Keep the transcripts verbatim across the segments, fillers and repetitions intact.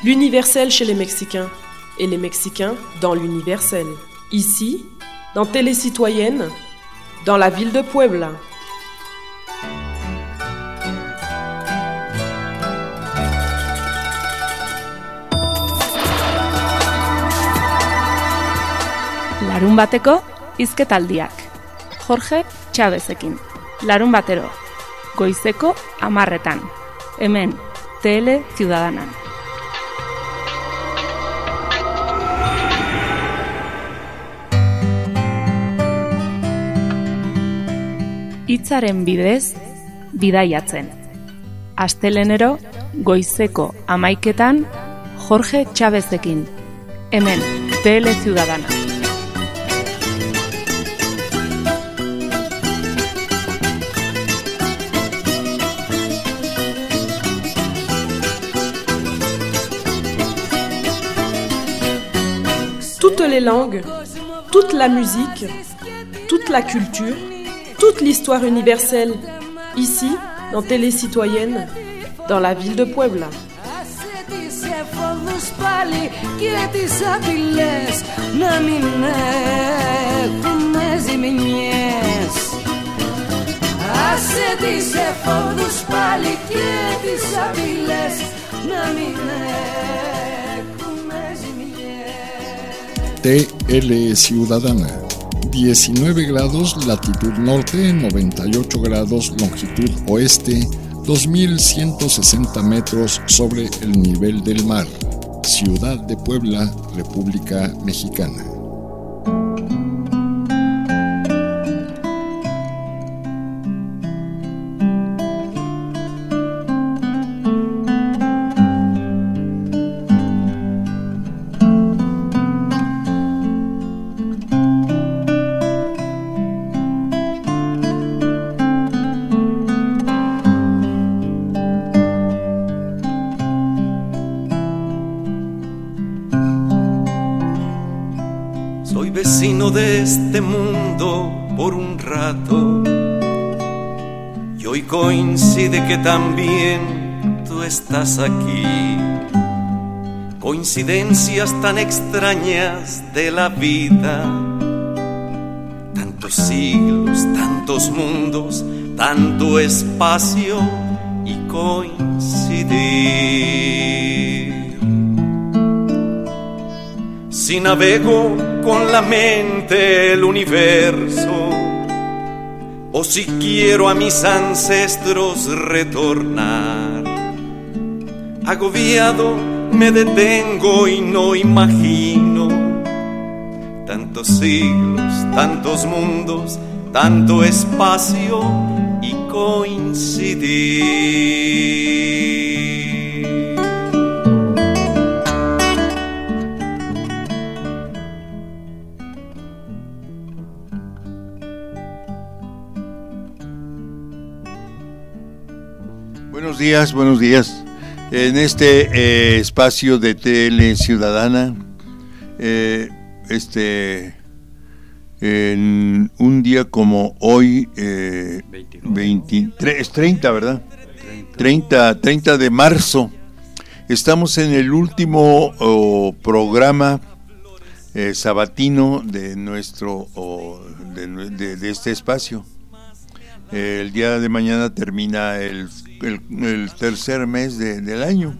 L'universel chez les Mexicains et les Mexicains dans l'universel. Ici, dans Télé Citoyenne, dans la ville de Puebla. Larun bateko hizketaldiak. Jorge Chavezekin. Larun batero. Goizeko hamarretan. Hemen, Tele Ciudadanan. Hitzaren bidez, bidaiatzen. Astelenero, goizeko hamaiketan, Jorge Chavezekin. Hemen, Tele Ciudadana. Toutes les langues, toute la musique, toute la culture, toute l'histoire universelle, ici, dans Télé Citoyenne, dans la ville de Puebla. T L Ciudadana, diecinueve grados latitud norte, noventa y ocho grados longitud oeste, dos mil ciento sesenta metros sobre el nivel del mar. Ciudad de Puebla, República Mexicana. De este mundo por un rato, y hoy coincide que también tú estás aquí. Coincidencias tan extrañas de la vida, tantos siglos, tantos mundos, tanto espacio y coincidir. Si navego con la mente el universo, o si quiero a mis ancestros retornar, agobiado me detengo y no imagino tantos siglos, tantos mundos, tanto espacio y coincidir. Buenos días, buenos días. En este eh, espacio de Tele Ciudadana, eh, este, en un día como hoy, eh, veintitrés, treinta, ¿verdad? treinta, treinta de marzo, estamos en el último oh, programa eh, sabatino de nuestro, oh, de, de, de este espacio. Eh, el día de mañana termina el El, el tercer mes de, del año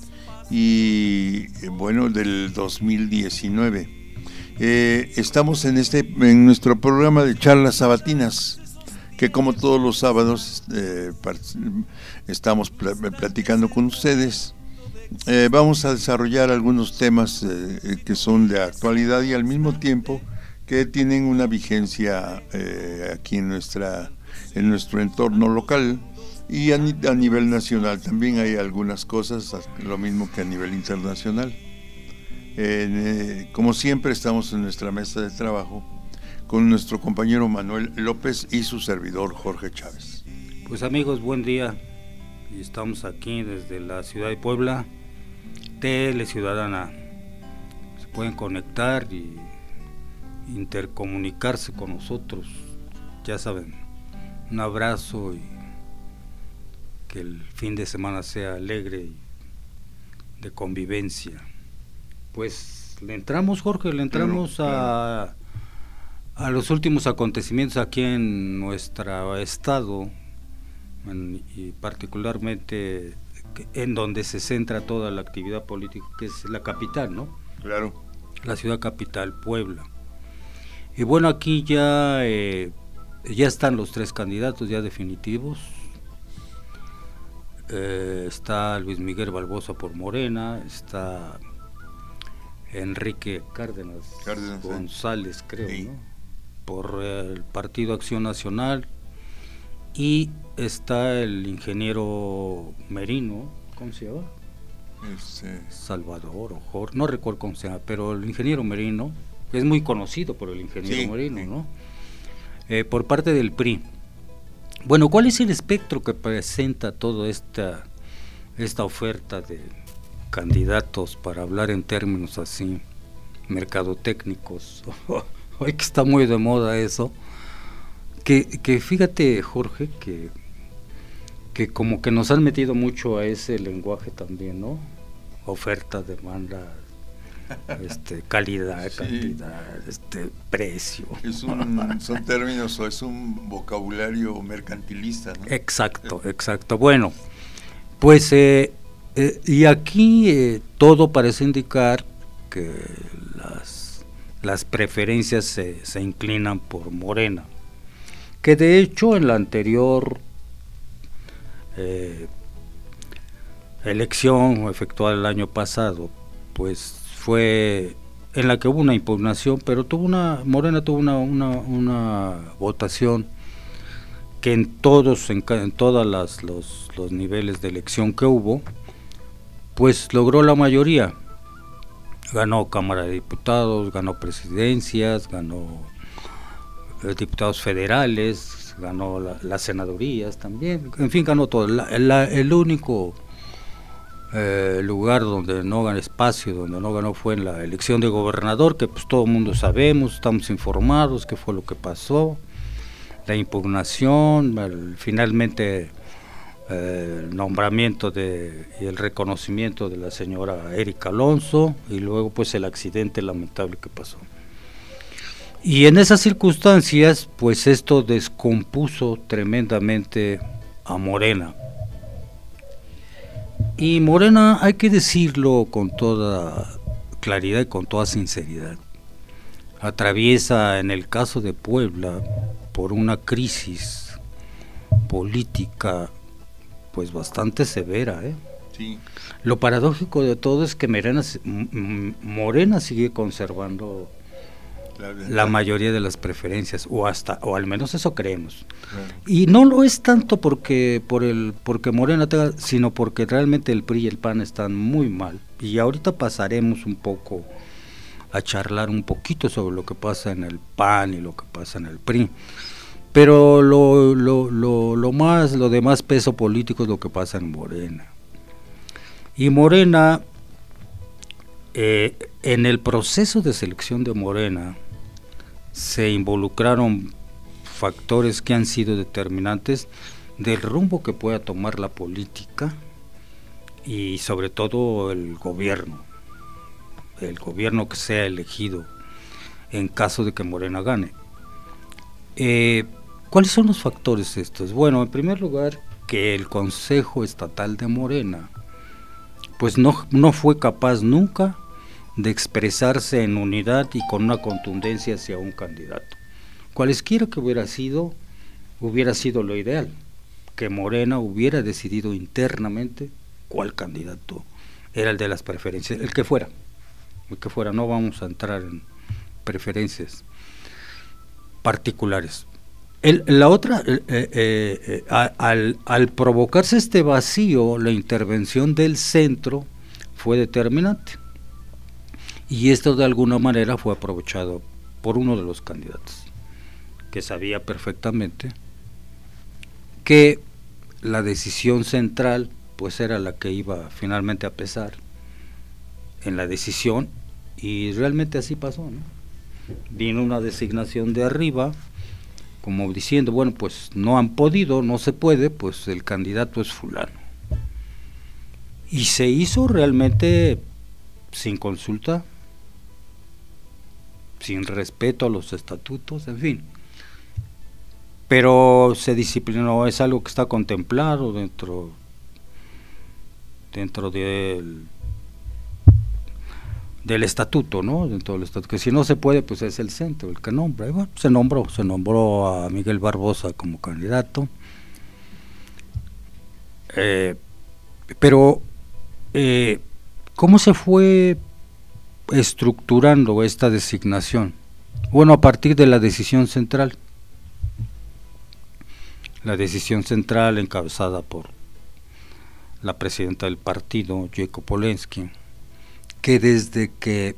y bueno del dos mil diecinueve. Eh, estamos en este en nuestro programa de charlas sabatinas, que como todos los sábados eh, estamos pl- platicando con ustedes. Eh, vamos a desarrollar algunos temas eh, que son de actualidad y al mismo tiempo que tienen una vigencia eh, aquí en nuestra en nuestro entorno local. Y a, a nivel nacional también hay algunas cosas, lo mismo que a nivel internacional. Eh, como siempre estamos en nuestra mesa de trabajo con nuestro compañero Manuel López y su servidor Jorge Chávez. Pues amigos, buen día. Y estamos aquí desde la ciudad de Puebla, Tele Ciudadana. Se pueden conectar y intercomunicarse con nosotros. Ya saben, un abrazo y que el fin de semana sea alegre y de convivencia. Pues le entramos, Jorge, le entramos claro, a, claro. a los últimos acontecimientos aquí en nuestro estado, en, y particularmente en donde se centra toda la actividad política, que es la capital, ¿no? Claro. La ciudad capital, Puebla. Y bueno, aquí ya eh, ya están los tres candidatos ya definitivos. Eh, está Luis Miguel Barbosa por Morena, está Enrique Cárdenas, Cárdenas González, sí. creo, sí. ¿no? por el Partido Acción Nacional, y está el ingeniero Merino, ¿cómo se llama? Este... Salvador o Jorge, no recuerdo cómo se llama, pero el ingeniero Merino es muy conocido por el ingeniero sí, Merino, sí. ¿no? Eh, por parte del P R I. Bueno, ¿cuál es el espectro que presenta toda esta, esta oferta de candidatos, para hablar en términos así, mercadotécnicos? Hoy que está muy de moda eso, que, que fíjate, Jorge, que, que como que nos han metido mucho a ese lenguaje también, ¿no? Oferta, demanda, este, calidad, sí. cantidad, este, precio. Es un, son términos, o es un vocabulario mercantilista, ¿no? Exacto, exacto. Bueno, pues eh, eh, y aquí eh, todo parece indicar que las, las preferencias se, se inclinan por Morena, que de hecho en la anterior eh, elección efectuada el año pasado, pues fue en la que hubo una impugnación, pero tuvo una Morena tuvo una una, una votación que en todos en, en todas las los, los niveles de elección que hubo, pues logró la mayoría. Ganó Cámara de Diputados, ganó presidencias, ganó eh, diputados federales, ganó la, las senadurías también, en fin, ganó todo. La, la, el único Eh, lugar donde no ganó espacio, donde no ganó fue en la elección de gobernador, que pues todo el mundo sabemos, estamos informados qué fue lo que pasó, la impugnación, el, finalmente eh, el nombramiento de, y el reconocimiento de la señora Erika Alonso, y luego pues el accidente lamentable que pasó. Y en esas circunstancias pues esto descompuso tremendamente a Morena. Y Morena, hay que decirlo con toda claridad y con toda sinceridad, atraviesa en el caso de Puebla por una crisis política pues bastante severa, ¿eh? Sí. Lo paradójico de todo es que Morena, Morena sigue conservando la, la mayoría de las preferencias, o hasta o al menos eso creemos. Claro. Y no lo es tanto porque por el porque Morena tenga, sino porque realmente el P R I y el P A N están muy mal. Y ahorita pasaremos un poco a charlar un poquito sobre lo que pasa en el P A N y lo que pasa en el P R I. Pero lo lo lo lo más lo de más peso político es lo que pasa en Morena. Y Morena eh, en el proceso de selección de Morena se involucraron factores que han sido determinantes del rumbo que pueda tomar la política y sobre todo el gobierno, el gobierno que sea elegido en caso de que Morena gane. Eh, ¿Cuáles son los factores estos? Bueno, en primer lugar, que el Consejo Estatal de Morena pues no, no fue capaz nunca de expresarse en unidad y con una contundencia hacia un candidato. Cualesquiera que hubiera sido, hubiera sido lo ideal, que Morena hubiera decidido internamente cuál candidato era el de las preferencias, el que fuera, el que fuera, no vamos a entrar en preferencias particulares. El, la otra, eh, eh, eh, a, al, al provocarse este vacío, la intervención del centro fue determinante. Y esto de alguna manera fue aprovechado por uno de los candidatos, que sabía perfectamente que la decisión central pues era la que iba finalmente a pesar en la decisión, y realmente así pasó, ¿no? Vino una designación de arriba, como diciendo, bueno, pues no han podido, no se puede, pues el candidato es fulano. y se hizo realmente sin consulta, sin respeto a los estatutos, en fin. Pero se disciplinó, es algo que está contemplado dentro dentro del del estatuto, ¿no? Dentro del estatuto, que si no se puede, pues es el centro el que nombra. Y bueno, se nombró, se nombró a Miguel Barbosa como candidato. Eh, pero eh, ¿cómo se fue estructurando esta designación? Bueno, a partir de la decisión central. La decisión central encabezada por la presidenta del partido, Jacob Polensky, que desde que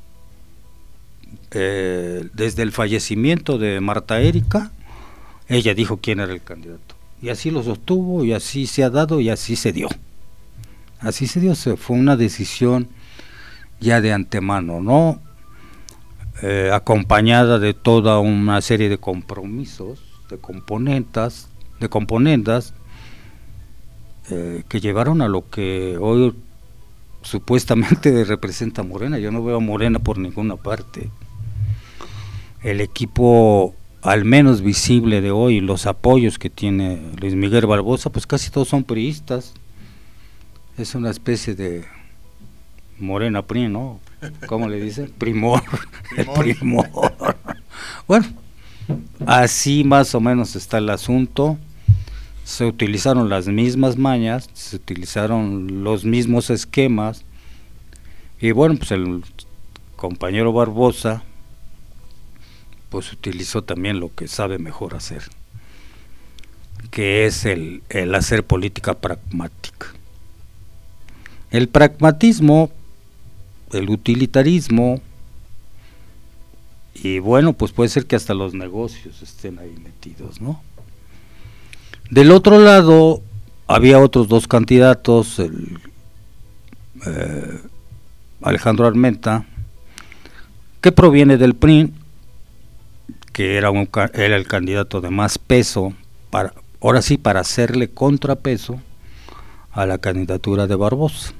eh, desde el fallecimiento de Marta Erika, ella dijo quién era el candidato, y así lo sostuvo, y así se ha dado, y así se dio. Así se dio, se fue una decisión ya de antemano, ¿no? Eh, acompañada de toda una serie de compromisos, de componentes, de componendas eh, que llevaron a lo que hoy supuestamente representa Morena. Yo no veo a Morena por ninguna parte. El equipo al menos visible de hoy, los apoyos que tiene Luis Miguel Barbosa, pues casi todos son priistas. Es una especie de Morena P R I, ¿no? ¿Cómo le dicen? Primor. Primor. El primor. Bueno, así más o menos está el asunto. Se utilizaron las mismas mañas, se utilizaron los mismos esquemas, y bueno, pues el compañero Barbosa pues utilizó también lo que sabe mejor hacer, que es el, el hacer política pragmática. El pragmatismo, el utilitarismo, y bueno, pues puede ser que hasta los negocios estén ahí metidos, ¿no? Del otro lado había otros dos candidatos, el eh, Alejandro Armenta, que proviene del P R I, que era, un, era el candidato de más peso, para, ahora sí para hacerle contrapeso a la candidatura de Barbosa.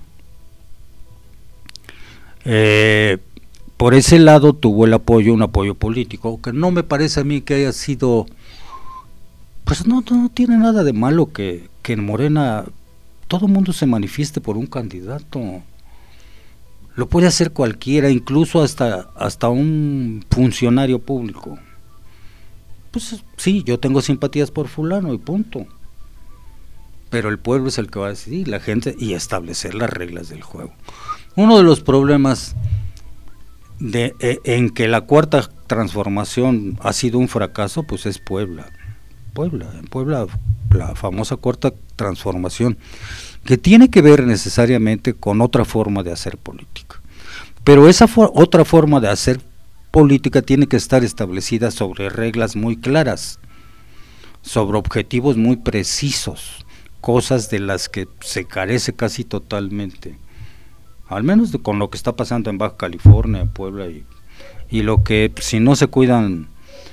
Eh, por ese lado tuvo el apoyo, un apoyo político, que no me parece a mí que haya sido... Pues no, no tiene nada de malo que, que en Morena todo el mundo se manifieste por un candidato. Lo puede hacer cualquiera, incluso hasta, hasta un funcionario público. Pues sí, yo tengo simpatías por fulano y punto. Pero el pueblo es el que va a decidir, la gente, y establecer las reglas del juego. Uno de los problemas de, eh, en que la cuarta transformación ha sido un fracaso, pues es Puebla. Puebla, en Puebla, la famosa cuarta transformación, que tiene que ver necesariamente con otra forma de hacer política. Pero esa for- otra forma de hacer política tiene que estar establecida sobre reglas muy claras, sobre objetivos muy precisos, cosas de las que se carece casi totalmente, al menos de, con lo que está pasando en Baja California, en Puebla, y, y lo que si no se cuidan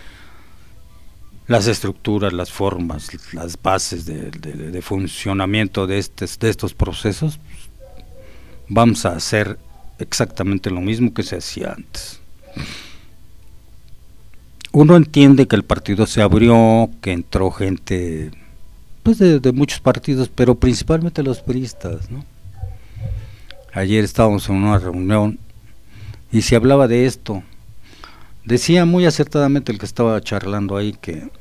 las estructuras, las formas, las bases de, de, de funcionamiento de, estes, de estos procesos, vamos a hacer exactamente lo mismo que se hacía antes. Uno entiende que el partido se abrió, que entró gente pues de, de muchos partidos, pero principalmente los priistas, ¿no? Ayer estábamos en una reunión y se hablaba de esto. Decía muy acertadamente el que estaba charlando ahí que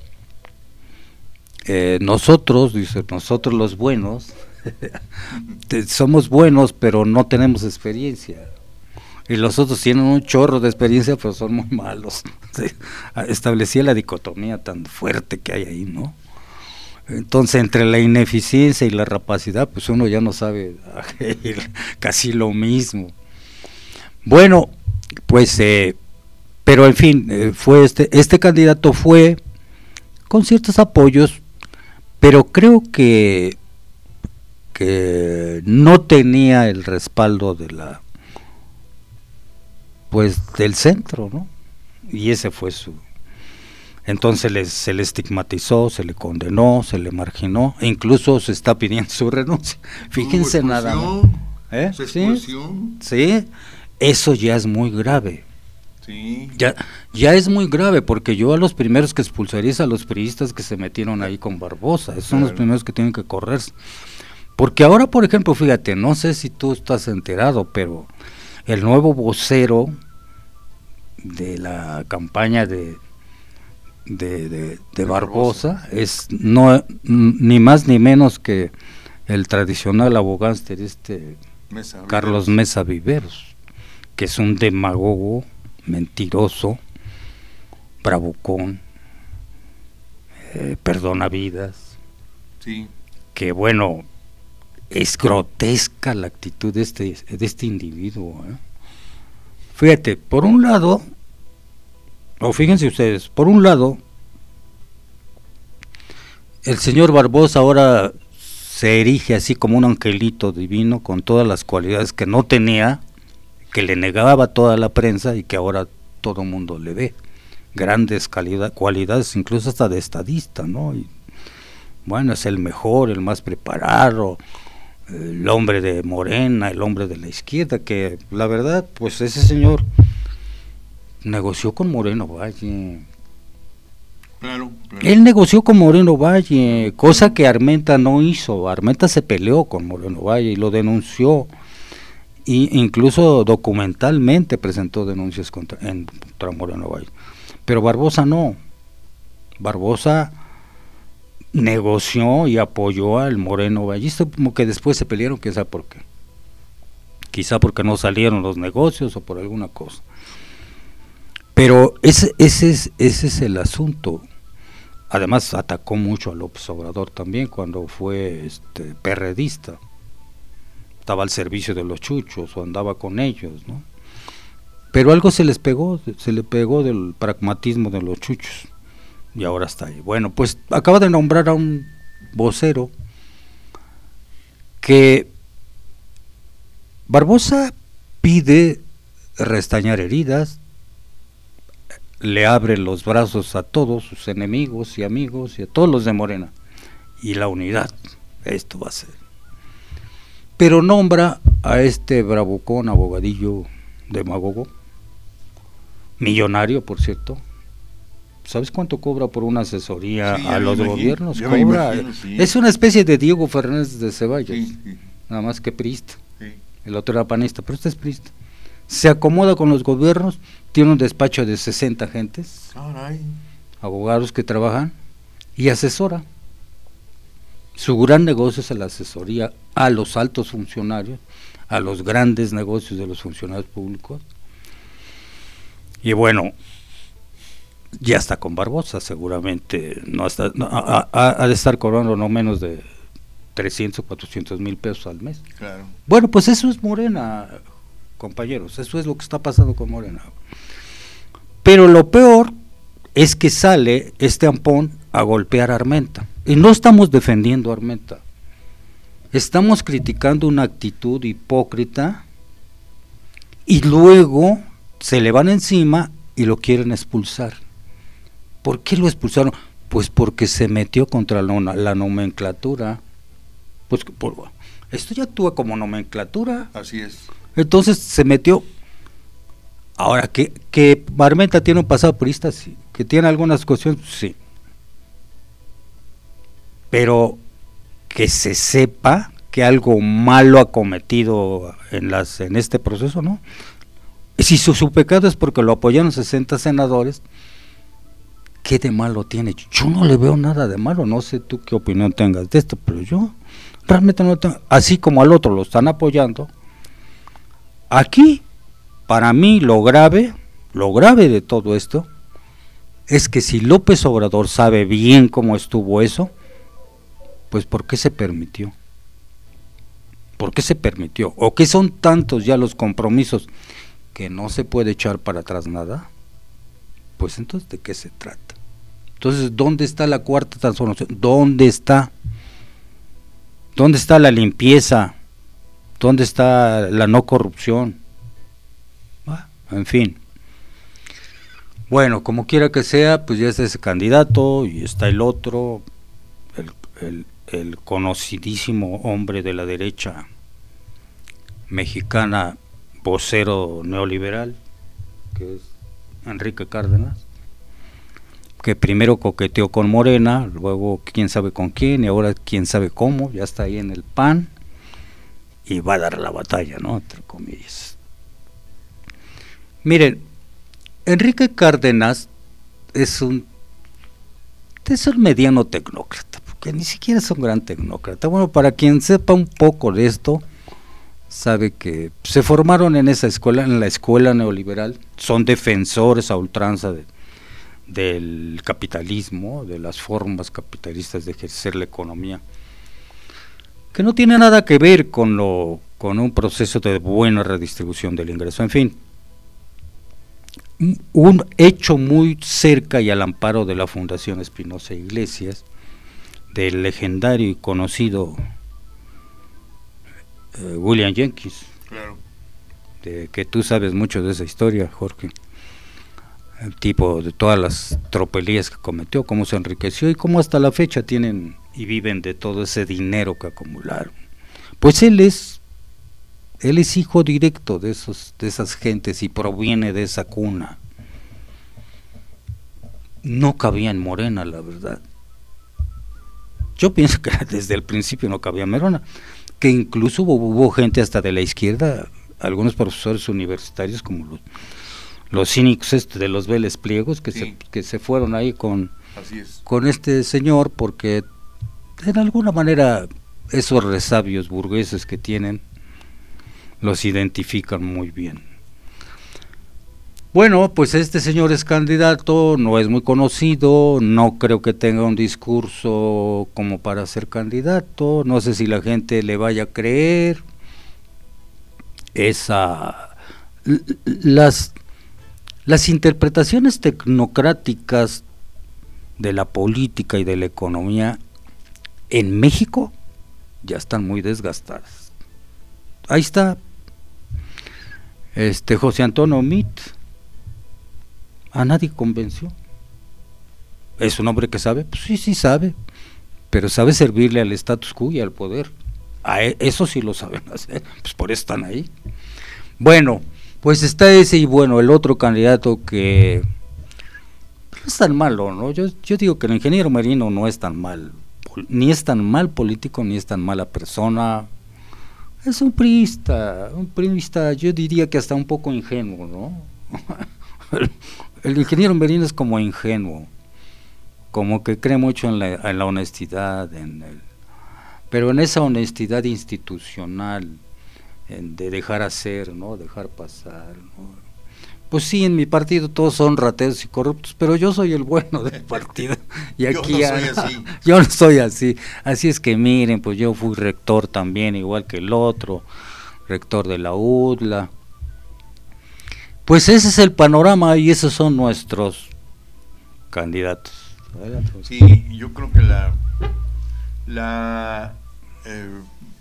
eh, nosotros, dice, nosotros los buenos, somos buenos pero no tenemos experiencia. Y los otros tienen un chorro de experiencia pero son muy malos. Sí. Establecía la dicotomía tan fuerte que hay ahí, ¿no? Entonces, entre la ineficiencia y la rapacidad, pues uno ya no sabe casi lo mismo. Bueno, pues, eh, pero en fin, eh, fue este, este candidato fue con ciertos apoyos, pero creo que, que no tenía el respaldo de la, pues, del centro, ¿no? Y ese fue su, Entonces les, se le estigmatizó, se le condenó, se le marginó, e incluso se está pidiendo su renuncia. Fíjense nada más. ¿Eh? ¿Sí? Sí, eso ya es muy grave. Sí. Ya, ya es muy grave, porque yo a los primeros que expulsaría es a los priistas que se metieron ahí con Barbosa. Esos son claro. los primeros que tienen que correrse. Porque ahora, por ejemplo, fíjate, no sé si tú estás enterado, pero el nuevo vocero de la campaña de de, de, de Barbosa es no ni más ni menos que el tradicional abogánster este Mesa, Carlos Viveros. Mesa Viveros, que es un demagogo, mentiroso, bravucón, eh, perdonavidas, sí. que bueno, es grotesca la actitud de este, de este individuo, ¿eh? Fíjate, por un lado, o fíjense ustedes, por un lado, el señor Barbosa ahora se erige así como un angelito divino con todas las cualidades que no tenía, que le negaba toda la prensa y que ahora todo el mundo le ve. Grandes calidad, cualidades, incluso hasta de estadista, ¿no? Y, bueno, es el mejor, el más preparado, el hombre de Morena, el hombre de la izquierda, que la verdad, pues ese señor negoció con Moreno Valle. Claro, claro. Él negoció con Moreno Valle, cosa que Armenta no hizo. Armenta se peleó con Moreno Valle y lo denunció, y incluso documentalmente presentó denuncias contra, en, contra Moreno Valle. Pero Barbosa no. Barbosa negoció y apoyó al Moreno Vallista, como que después se pelearon, quién sabe por qué. Quizá porque no salieron los negocios o por alguna cosa. Pero ese, ese, es, ese es el asunto. Además atacó mucho a López Obrador también cuando fue este perredista. Estaba al servicio de los chuchos o andaba con ellos, ¿no? Pero algo se les pegó, se le pegó del pragmatismo de los chuchos. Y ahora está ahí. Bueno, pues acaba de nombrar a un vocero que Barbosa pide restañar heridas, le abre los brazos a todos sus enemigos y amigos y a todos los de Morena, y la unidad, esto va a ser. Pero nombra a este bravucón, abogadillo, demagogo, millonario, por cierto. ¿Sabes cuánto cobra por una asesoría sí, a los imagino, gobiernos? Cobra, imagino, sí. Es una especie de Diego Fernández de Ceballos, sí, sí. Nada más que priista. Sí. El otro era panista, pero este es priista. Se acomoda con los gobiernos, tiene un despacho de sesenta gentes, Caray. abogados que trabajan, y asesora. Su gran negocio es la asesoría a los altos funcionarios, a los grandes negocios de los funcionarios públicos. Y bueno, ya está con Barbosa, seguramente no está, no, ha, ha, ha de estar cobrando no menos de trescientos, cuatrocientos mil pesos al mes. Claro. Bueno, pues eso es Morena, compañeros, eso es lo que está pasando con Morena. Pero lo peor es que sale este ampón a golpear a Armenta, y no estamos defendiendo a Armenta, estamos criticando una actitud hipócrita, y luego se le van encima y lo quieren expulsar. ¿Por qué lo expulsaron? Pues porque se metió contra la, la nomenclatura. Pues por, esto ya actúa como nomenclatura. Así es. Entonces se metió. Ahora, que, que Armenta tiene un pasado purista, sí. Que tiene algunas cuestiones, sí. Pero que se sepa que algo malo ha cometido en las en este proceso, ¿no? Si su, su pecado es porque lo apoyaron sesenta senadores, ¿qué de malo tiene? Yo no le veo nada de malo, no sé tú qué opinión tengas de esto, pero yo realmente no tengo, así como al otro lo están apoyando. Aquí, para mí, lo grave, lo grave de todo esto, es que si López Obrador sabe bien cómo estuvo eso, pues ¿por qué se permitió? ¿Por qué se permitió? ¿O qué son tantos ya los compromisos que no se puede echar para atrás nada? Pues entonces, ¿de qué se trata? Entonces, ¿dónde está la cuarta transformación? ¿Dónde está? ¿Dónde está la limpieza? ¿Dónde está la no corrupción? Ah, en fin. Bueno, como quiera que sea, pues ya está ese candidato y está el otro, el, el, el conocidísimo hombre de la derecha mexicana, vocero neoliberal, que es Enrique Cárdenas, que primero coqueteó con Morena, luego quién sabe con quién, y ahora quién sabe cómo, ya está ahí en el P A N, y va a dar la batalla, ¿no?, entre comillas. Miren, Enrique Cárdenas es un, es un mediano tecnócrata, porque ni siquiera es un gran tecnócrata. Bueno, para quien sepa un poco de esto, sabe que se formaron en esa escuela, en la escuela neoliberal, son defensores a ultranza de, del capitalismo, de las formas capitalistas de ejercer la economía, que no tiene nada que ver con lo con un proceso de buena redistribución del ingreso. En fin, un hecho muy cerca y al amparo de la Fundación Espinosa Iglesias, del legendario y conocido eh, William Jenkins, claro, de que tú sabes mucho de esa historia, Jorge, el tipo de todas las tropelías que cometió, cómo se enriqueció y cómo hasta la fecha tienen y viven de todo ese dinero que acumularon. Pues él es él es hijo directo de esos de esas gentes y proviene de esa cuna. No cabía en Morena, la verdad. Yo pienso que desde el principio no cabía en Morena, que incluso hubo, hubo gente hasta de la izquierda, algunos profesores universitarios como los, los cínicos este de los Vélez Pliegos, que, sí. se, que se fueron ahí con, Así es. con este señor, porque de alguna manera esos resabios burgueses que tienen los identifican muy bien. Bueno, pues este señor es candidato, no es muy conocido, no creo que tenga un discurso como para ser candidato, no sé si la gente le vaya a creer. Esa las las interpretaciones tecnocráticas de la política y de la economía en México ya están muy desgastadas. Ahí está este José Antonio Meade, a nadie convenció. ¿Es un hombre que sabe? Pues sí, sí sabe, pero sabe servirle al status quo y al poder. A eso sí lo saben hacer, pues por eso están ahí. Bueno, pues está ese y bueno, el otro candidato que no es tan malo, ¿no? Yo, yo digo que el ingeniero Merino no es tan mal, ni es tan mal político, ni es tan mala persona. Es un priista, un priista, yo diría que hasta un poco ingenuo, ¿no? el, el ingeniero Merino es como ingenuo, como que cree mucho en la, en la honestidad, en el, pero en esa honestidad institucional, en de dejar hacer, ¿no? Dejar pasar, ¿no? Pues sí, en mi partido todos son rateros y corruptos, pero yo soy el bueno del partido. Y aquí yo no soy así. Yo no soy así. Así es que miren, pues yo fui rector también, igual que el otro, rector de la U D L A. Pues ese es el panorama y esos son nuestros candidatos. Sí, yo creo que la la eh,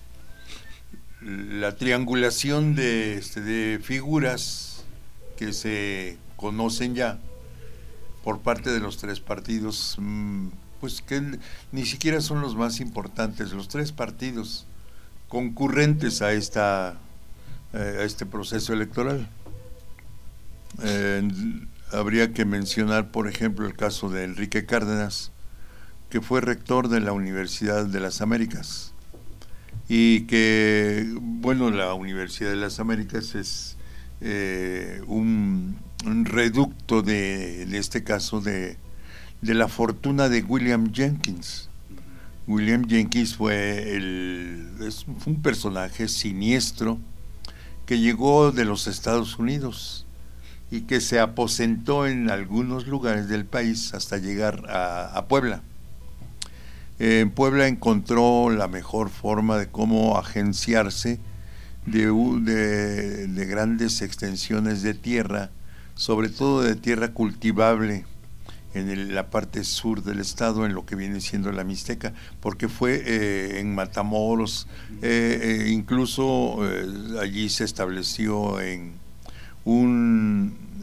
la triangulación de, este, de figuras que se conocen ya por parte de los tres partidos, pues que ni siquiera son los más importantes, los tres partidos concurrentes a esta a este proceso electoral. Eh, habría que mencionar, por ejemplo, el caso de Enrique Cárdenas, que fue rector de la Universidad de las Américas, y que, bueno, la Universidad de las Américas es Eh, un, un reducto de, en este caso de, de la fortuna de William Jenkins. William Jenkins fue, el, es, fue un personaje siniestro que llegó de los Estados Unidos y que se aposentó en algunos lugares del país hasta llegar a, a Puebla. Eh, en Puebla encontró la mejor forma de cómo agenciarse De, de, de grandes extensiones de tierra, sobre todo de tierra cultivable en el, la parte sur del estado, en lo que viene siendo la Mixteca, porque fue eh, en Matamoros, eh, eh, incluso eh, allí se estableció en un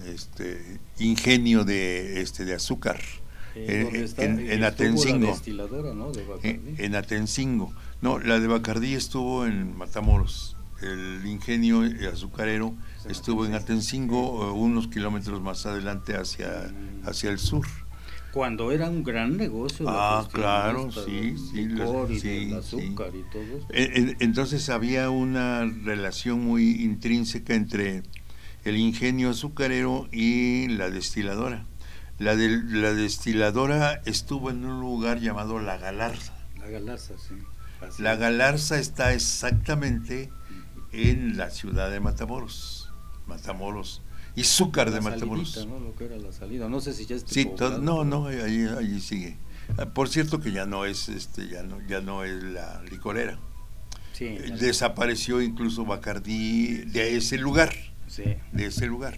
este ingenio de este de azúcar eh, en, está, en, en Atencingo, la destiladora, ¿no? De Bacardí. En, en Atencingo. No, la de Bacardí estuvo en Matamoros. El ingenio azucarero estuvo en Atencingo, unos kilómetros más adelante hacia, hacia el sur. Cuando era un gran negocio. Ah, claro, sí, sí, licor y sí, del azúcar sí. y todo eso. Entonces había una relación muy intrínseca entre el ingenio azucarero y la destiladora. La, de, la destiladora estuvo en un lugar llamado La Galarza. La Galarza, sí. Así La es. Galarza está exactamente en la ciudad de Matamoros. Matamoros. Y Zúcar de Matamoros. Salidita, ¿no? Lo que era la salida. No sé si ya es Sí, tipo to, grado, no, pero... no, allí, allí sigue. Por cierto que ya no es, este, ya no, ya no es la licorera. Sí, ya Desapareció incluso Bacardí de ese lugar, sí. de ese lugar.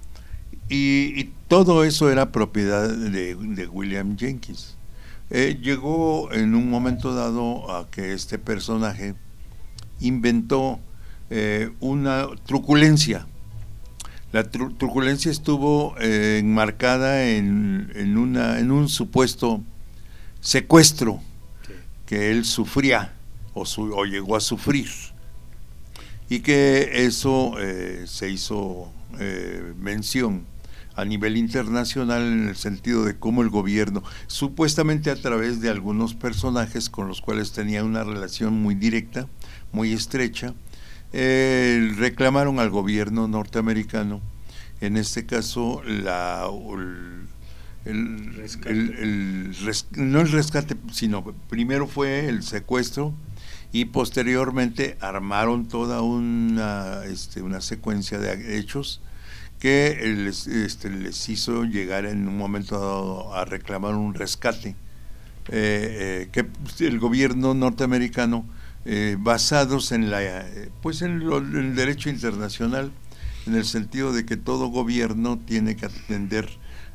Y, y todo eso era propiedad de, de William Jenkins. Eh, llegó en un momento dado a que este personaje inventó eh, una truculencia. La tru truculencia estuvo eh, enmarcada en, en, una, en un supuesto secuestro sí. que él sufría o, su, o llegó a sufrir, y que eso eh, se hizo eh, mención a nivel internacional en el sentido de cómo el gobierno, supuestamente a través de algunos personajes con los cuales tenía una relación muy directa, muy estrecha, eh, reclamaron al gobierno norteamericano, en este caso la el, el, rescate. el, el res, no el rescate, sino primero fue el secuestro y posteriormente armaron toda una este, una secuencia de hechos que les, este, les hizo llegar en un momento dado a reclamar un rescate eh, eh, que el gobierno norteamericano Eh, basados en la eh, pues en, lo, en el derecho internacional, en el sentido de que todo gobierno tiene que atender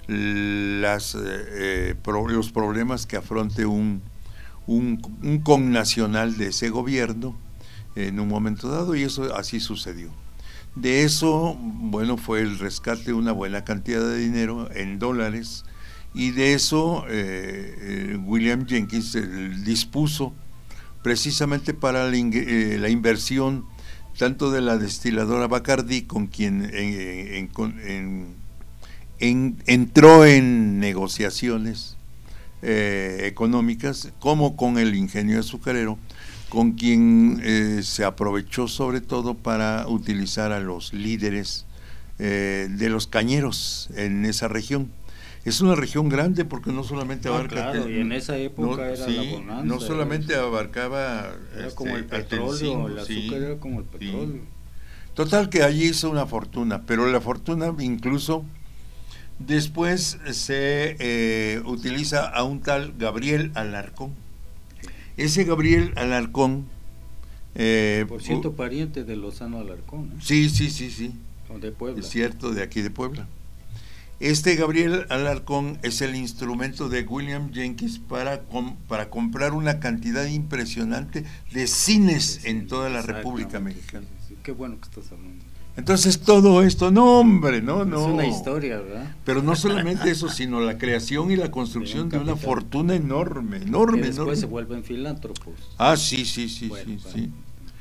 las eh, eh, pro, los problemas que afronte un, un un connacional de ese gobierno en un momento dado, y eso así sucedió. De eso, bueno, fue el rescate, una buena cantidad de dinero en dólares, y de eso eh, eh, William Jenkins eh, dispuso precisamente para la, eh, la inversión tanto de la destiladora Bacardí, con quien en, en, en, en, entró en negociaciones eh, económicas, como con el ingenio azucarero, con quien eh, se aprovechó sobre todo para utilizar a los líderes eh, de los cañeros en esa región. Es una región grande porque no solamente abarca... Ah, claro, y en esa época no, era sí, la bonanza. no solamente era, abarcaba... Era este, como el petróleo, Atencingo, el azúcar sí, era como el petróleo. Sí. Total que allí hizo una fortuna, pero la fortuna incluso después se eh, utiliza a un tal Gabriel Alarcón. Ese Gabriel Alarcón... Eh, Por cierto, pariente de Lozano Alarcón, ¿no? Sí, sí, sí, sí. De Puebla. Es cierto, de aquí de Puebla. Este Gabriel Alarcón es el instrumento de William Jenkins para, com, para comprar una cantidad impresionante de cines en toda la República Mexicana. Sí, sí, qué bueno que estás hablando. Entonces todo esto, no hombre, no, no. Es una historia, ¿verdad? Pero no solamente eso, sino la creación y la construcción de, un de una fortuna enorme, enorme, que después enorme. se vuelven filántropos. Ah, sí, sí, sí, bueno, sí, bueno. sí.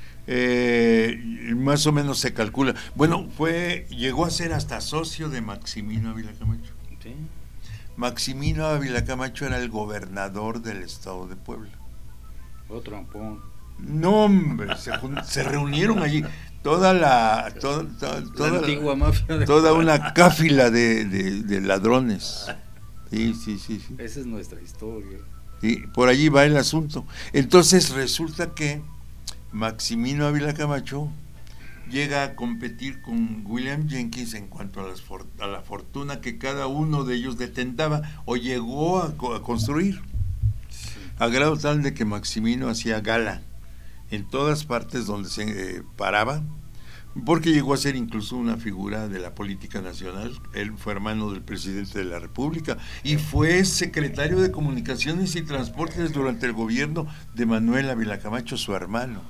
Eh, más o menos se calcula. Bueno, fue llegó a ser hasta socio de Maximino Ávila Camacho. Sí. Maximino Ávila Camacho era el gobernador del estado de Puebla. Otro ampón. No, hombre, se, se reunieron allí toda la toda, toda, toda, la antigua la, mafia de toda una cáfila de, de, de ladrones. Sí, sí, sí, sí. Esa es nuestra historia. Y por allí va el asunto. Entonces resulta que Maximino Ávila Camacho llega a competir con William Jenkins en cuanto a, las for a la fortuna que cada uno de ellos detentaba o llegó a, co a construir, sí. A grado tal de que Maximino hacía gala en todas partes donde se eh, paraba, porque llegó a ser incluso una figura de la política nacional. Él fue hermano del presidente de la República y fue secretario de Comunicaciones y Transportes durante el gobierno de Manuel Ávila Camacho, su hermano.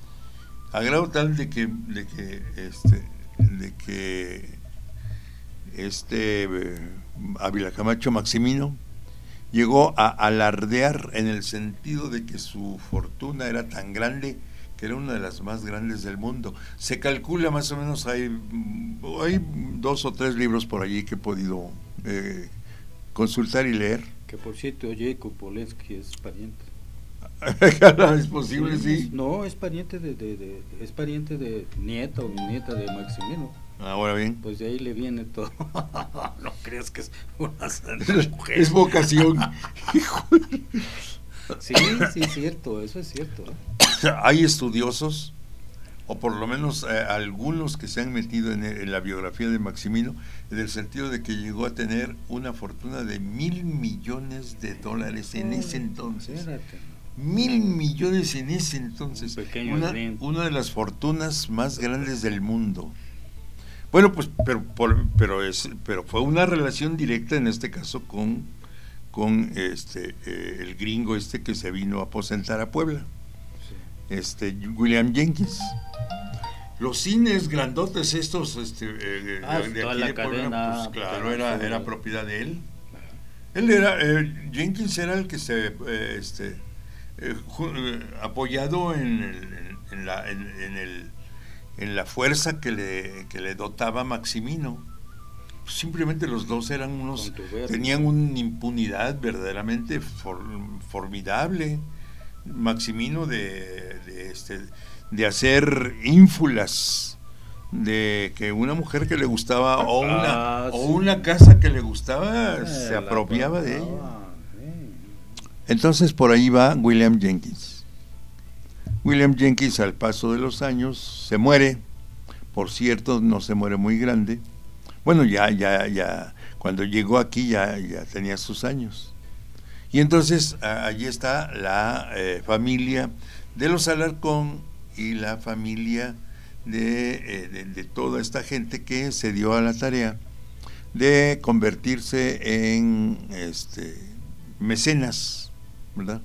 A grado tal de que, de que, este, de que este eh, Ávila Camacho Maximino llegó a alardear en el sentido de que su fortuna era tan grande que era una de las más grandes del mundo. Se calcula más o menos, hay, hay dos o tres libros por allí que he podido eh, consultar y leer. Que por cierto, Jacob Polensky es pariente. Es posible, sí. sí. No, es pariente de, de, de es pariente de nieta o nieta de Maximino. Ahora bien. Pues de ahí le viene todo. No creas que es una santa mujer. Es vocación. Sí, sí, es cierto, eso es cierto. ¿eh? Hay estudiosos, o por lo menos eh, algunos que se han metido en, en la biografía de Maximino, en el sentido de que llegó a tener una fortuna de mil millones de dólares en oh, ese entonces. Espérate. Mil millones en ese entonces. Una, una de las fortunas más grandes del mundo. Bueno, pues, pero, por, pero, es, pero fue una relación directa en este caso con, con este eh, el gringo este que se vino a aposentar a Puebla. Este William Jenkins. Los cines grandotes estos este, eh, ah, de toda aquí la de Puebla, cadena, pues claro, era, era propiedad de él. Él era, eh, Jenkins era el que se eh, este, eh, ju, eh, apoyado en, el, en, en, la, en, en, el, en la fuerza que le, que le dotaba Maximino. Simplemente los dos eran unos, tenían una impunidad verdaderamente for, formidable. Maximino de, de, este, de hacer ínfulas, de que una mujer que le gustaba o una, ah, sí. o una casa que le gustaba eh, se apropiaba de ella. Entonces por ahí va William Jenkins. William Jenkins, al paso de los años, se muere. Por cierto, no se muere muy grande. Bueno, ya, ya, ya, cuando llegó aquí ya, ya tenía sus años. Y entonces a, allí está la eh, familia de los Alarcón y la familia de, eh, de, de toda esta gente que se dio a la tarea de convertirse en este, mecenas, ¿verdad?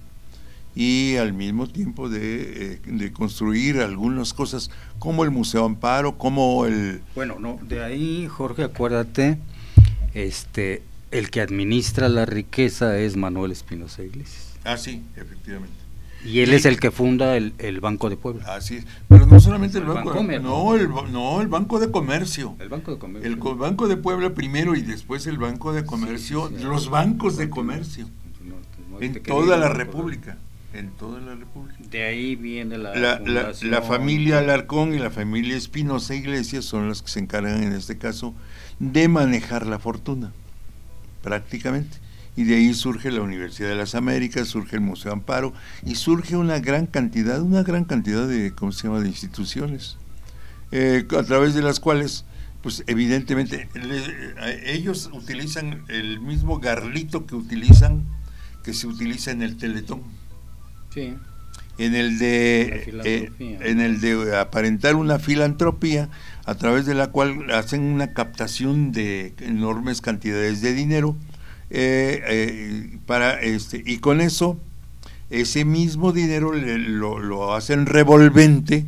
Y al mismo tiempo de, eh, de construir algunas cosas como el Museo Amparo, como el... Bueno, no, de ahí, Jorge, acuérdate, este... el que administra la riqueza es Manuel Espinosa Iglesias. Ah, sí, efectivamente. Y él y, es el que funda el, el Banco de Puebla. Así es. Pero no solamente el, el Banco, Banco de, no, el, no, el Banco de Comercio. El Banco de Comercio. El co Banco de Puebla primero y después el Banco de Comercio, sí, sí, sí, los sí, bancos de comercio. No, no, no, en toda la República. En toda la República. De ahí viene la la, la, la familia Alarcón y la familia Espinosa Iglesias son las que se encargan en este caso de manejar la fortuna. Prácticamente, y de ahí surge la Universidad de las Américas, surge el Museo Amparo y surge una gran cantidad, una gran cantidad de, ¿cómo se llama?, de instituciones, eh, a través de las cuales, pues evidentemente, le, ellos utilizan el mismo garlito que utilizan, que se utiliza en el Teletón. Sí. En el de eh, en el de aparentar una filantropía a través de la cual hacen una captación de enormes cantidades de dinero eh, eh, para este y con eso ese mismo dinero le, lo, lo hacen revolvente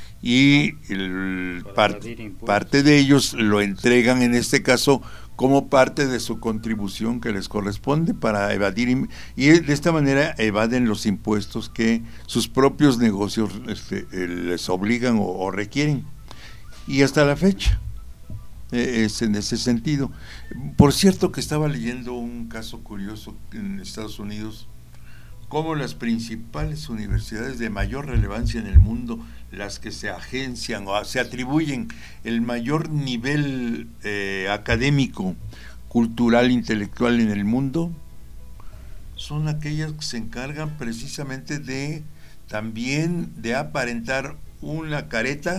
y el, part, parte de ellos lo entregan en este caso como parte de su contribución que les corresponde para evadir, y de esta manera evaden los impuestos que sus propios negocios este, les obligan o, o requieren, y hasta la fecha eh, es en ese sentido. Por cierto que estaba leyendo un caso curioso en Estados Unidos, cómo las principales universidades de mayor relevancia en el mundo, las que se agencian o se atribuyen el mayor nivel eh, académico, cultural, intelectual en el mundo, son aquellas que se encargan precisamente de también de aparentar una careta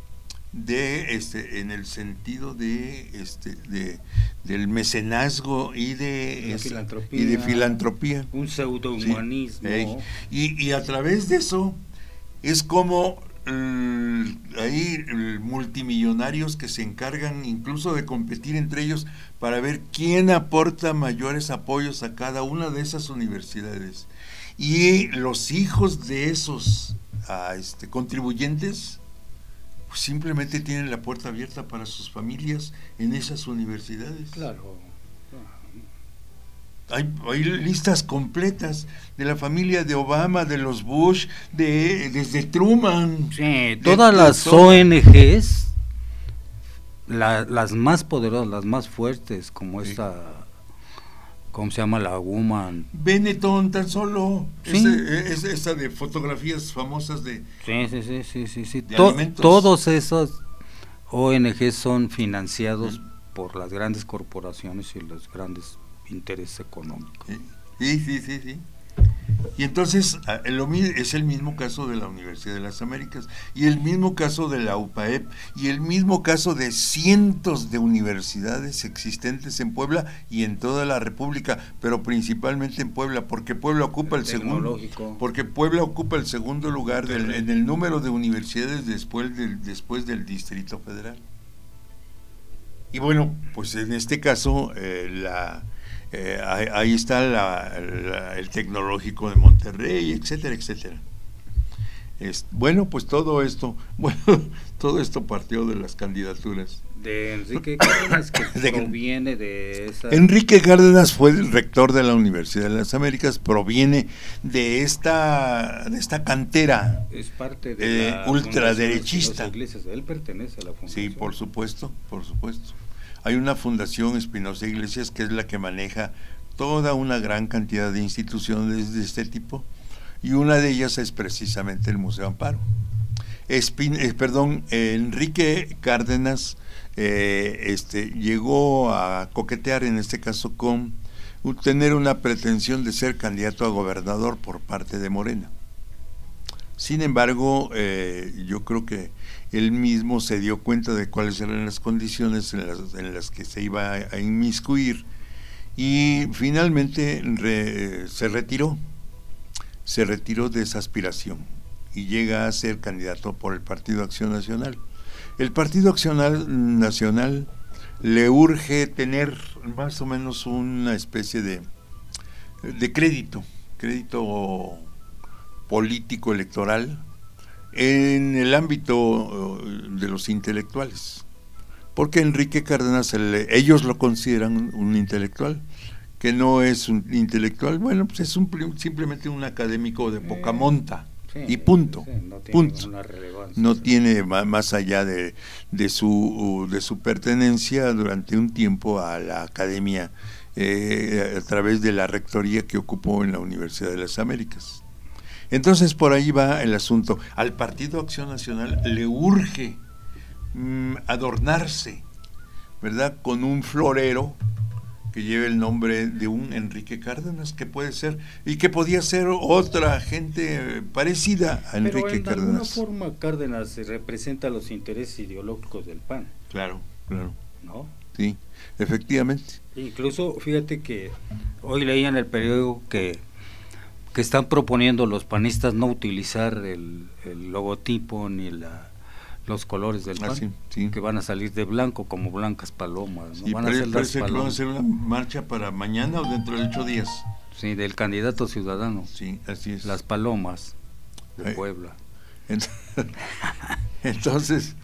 de este en el sentido de este de del mecenazgo y de, de es, filantropía, y de filantropía, un pseudohumanismo, sí. y, y a través de eso es como eh, hay multimillonarios que se encargan incluso de competir entre ellos para ver quién aporta mayores apoyos a cada una de esas universidades, y los hijos de esos a este contribuyentes pues simplemente tienen la puerta abierta para sus familias en esas universidades. Claro. Hay, hay listas completas de la familia de Obama, de los Bush, de desde Truman. Sí, todas las O N Ges, la, las más poderosas, las más fuertes, como sí. esta, ¿cómo se llama? La Woman. Benetton, tan solo. Sí. Ese, es, esa de fotografías famosas de, sí, sí, sí, sí, sí, sí. de To, alimentos. Todos esos O N Ges son financiados sí. por las grandes corporaciones y los grandes intereses económicos. Sí, sí, sí, sí. Y entonces es el mismo caso de la Universidad de las Américas y el mismo caso de la U P A E P y el mismo caso de cientos de universidades existentes en Puebla y en toda la República, pero principalmente en Puebla, porque Puebla ocupa el, el segundo, porque Puebla ocupa el segundo lugar del, en el número de universidades después del después del Distrito Federal. Y bueno, pues en este caso eh, la Eh, ahí, ahí está la, la, el Tecnológico de Monterrey, etcétera, etcétera. Es, bueno, pues todo esto, bueno, todo esto partió de las candidaturas. De Enrique Cárdenas, que de, proviene de esa... Enrique Cárdenas fue el rector de la Universidad de las Américas, proviene de esta, de esta cantera. Es parte de eh, la ultraderechista. Iglesias, él pertenece a la fundación. Sí, por supuesto, por supuesto. Hay una fundación Espinosa Iglesias que es la que maneja toda una gran cantidad de instituciones de este tipo y una de ellas es precisamente el Museo Amparo. Espin, eh, perdón, eh, Enrique Cárdenas eh, este, llegó a coquetear en este caso con tener una pretensión de ser candidato a gobernador por parte de Morena. Sin embargo, eh, yo creo que él mismo se dio cuenta de cuáles eran las condiciones en las, en las que se iba a, a inmiscuir y finalmente re, se retiró, se retiró de esa aspiración y llega a ser candidato por el Partido Acción Nacional. El Partido Acción Nacional le urge tener más o menos una especie de, de crédito, crédito político electoral en el ámbito de los intelectuales, porque Enrique Cárdenas, el, ellos lo consideran un intelectual, que no es un intelectual, bueno, pues es un, simplemente un académico de poca monta, sí, y punto, sí, no tiene punto. No sí. tiene más allá de, de, su, de su pertenencia durante un tiempo a la academia, eh, a través de la rectoría que ocupó en la Universidad de las Américas. Entonces por ahí va el asunto. Al Partido Acción Nacional le urge mmm, adornarse, ¿verdad?, con un florero que lleve el nombre de un Enrique Cárdenas, que puede ser, y que podía ser otra gente parecida a Enrique Cárdenas. Pero en alguna forma Cárdenas representa los intereses ideológicos del P A N. Claro, claro. ¿No? Sí, efectivamente. Incluso, fíjate que hoy leí en el periódico que que están proponiendo los panistas no utilizar el, el logotipo ni la, los colores del P A N, ah, sí, sí. que van a salir de blanco como blancas palomas, ¿no? Sí, van a ser las palomas. ¿Van a hacer una marcha para mañana o dentro de ocho días? Sí, del candidato ciudadano. Sí, así es. Las palomas de Ay. Puebla. Entonces,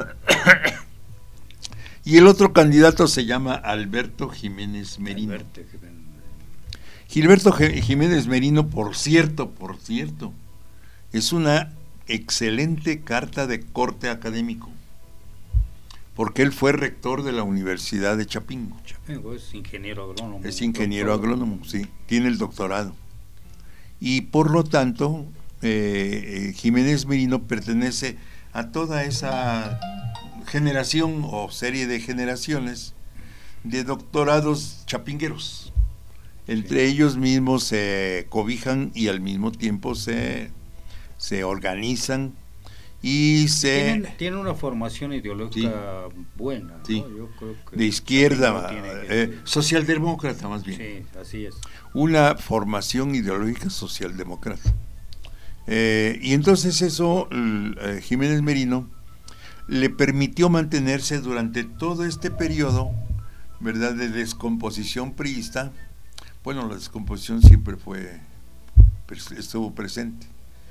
y el otro candidato se llama Alberto Jiménez Merino. Alberto Jiménez. Gilberto Jiménez Merino, por cierto, por cierto, es una excelente carta de corte académico, porque él fue rector de la Universidad de Chapingo. Chapingo es ingeniero agrónomo. Es ingeniero doctor. agrónomo, sí, tiene el doctorado. Y por lo tanto, eh, Jiménez Merino pertenece a toda esa generación o serie de generaciones de doctorados chapingueros. Entre sí. ellos mismos se cobijan y al mismo tiempo se, se organizan y se... Tienen, tienen una formación ideológica sí. buena, ¿no? Sí. Yo creo que de izquierda, eh, socialdemócrata más bien. Sí, así es. Una formación ideológica socialdemócrata. Eh, y entonces eso, eh, Jiménez Merino le permitió mantenerse durante todo este periodo, ¿verdad?, de descomposición priista. Bueno, la descomposición siempre fue, estuvo presente,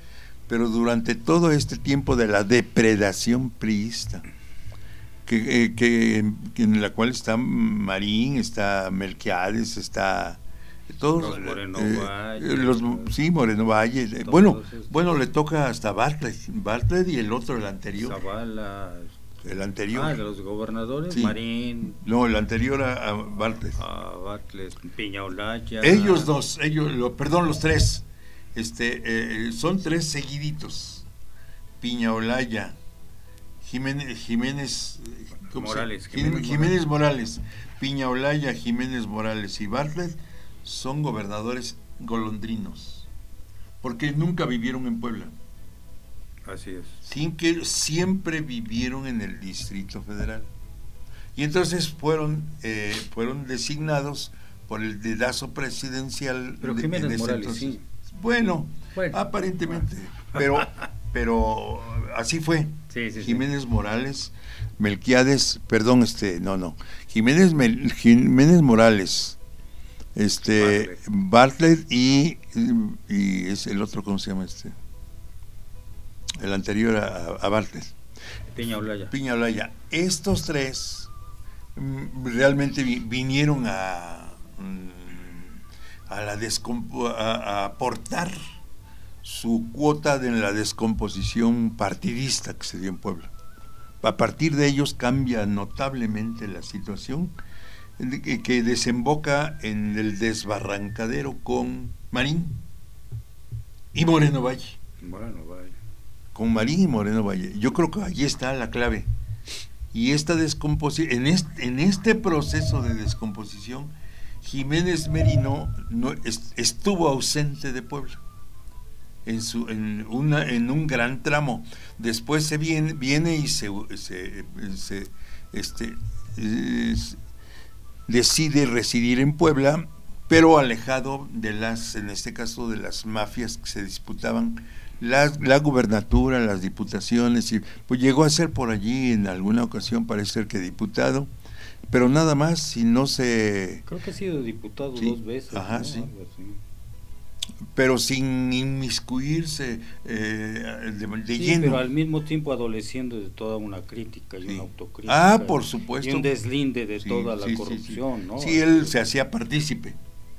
pero durante todo este tiempo de la depredación priista, que, eh, que, que en la cual está Marín, está Melquiades, está todos los Moreno eh, Valle, los, los, sí, Moreno Valle, eh, bueno, bueno, le toca hasta Bartlett, Bartlett y el otro, el anterior. Zavala, el anterior. Ah, de los gobernadores, sí. Marín. No, el anterior a, a Bartlett. A Bartlett, Piña Olaya. Ellos dos, ellos, lo, perdón, los tres, este, eh, son tres seguiditos. Piña Olaya, Jiménez, Jiménez, Morales, Jiménez, Jiménez Morales, Piña Olaya, Jiménez Morales y Bartlett son gobernadores golondrinos, porque nunca vivieron en Puebla. Así es. Sin que siempre vivieron en el Distrito Federal. Y entonces fueron eh, fueron designados por el dedazo presidencial. Pero de, Jiménez de Morales, entonces. sí. Bueno, bueno aparentemente, bueno. pero pero así fue. Sí, sí, Jiménez sí. Morales, Melquiades, perdón, este, no, no, Jiménez Mel, Jiménez Morales, este, Bartlett, Bartlett y, y es el otro, ¿cómo se llama este? El anterior a, a Bartlett. Piña Olaya. Piña Olaya. Estos tres mm, realmente vi, vinieron a, mm, a, la descompo a, a aportar su cuota de la descomposición partidista que se dio en Puebla. A partir de ellos cambia notablemente la situación, que, que desemboca en el desbarrancadero con Marín y Moreno Valle. Moreno Valle. Con Marín y Moreno Valle. Yo creo que allí está la clave. Y esta descomposición, en este, en este proceso de descomposición, Jiménez Merino no, est, estuvo ausente de Puebla. En, su, en, una, en un gran tramo. Después se viene, viene y se, se, se este, es, decide residir en Puebla, pero alejado de las, en este caso, de las mafias que se disputaban la, la gubernatura, las diputaciones, y pues llegó a ser por allí en alguna ocasión, parece ser que diputado, pero nada más, si no se... Creo que ha sido diputado sí. dos veces. Ajá, ¿no? sí. Pero sin inmiscuirse eh, de, de sí, lleno. Pero al mismo tiempo adoleciendo de toda una crítica y sí. una autocrítica. Ah, por supuesto. Y un deslinde de sí, toda la sí, corrupción, sí, sí. ¿no? Sí, él se hacía partícipe.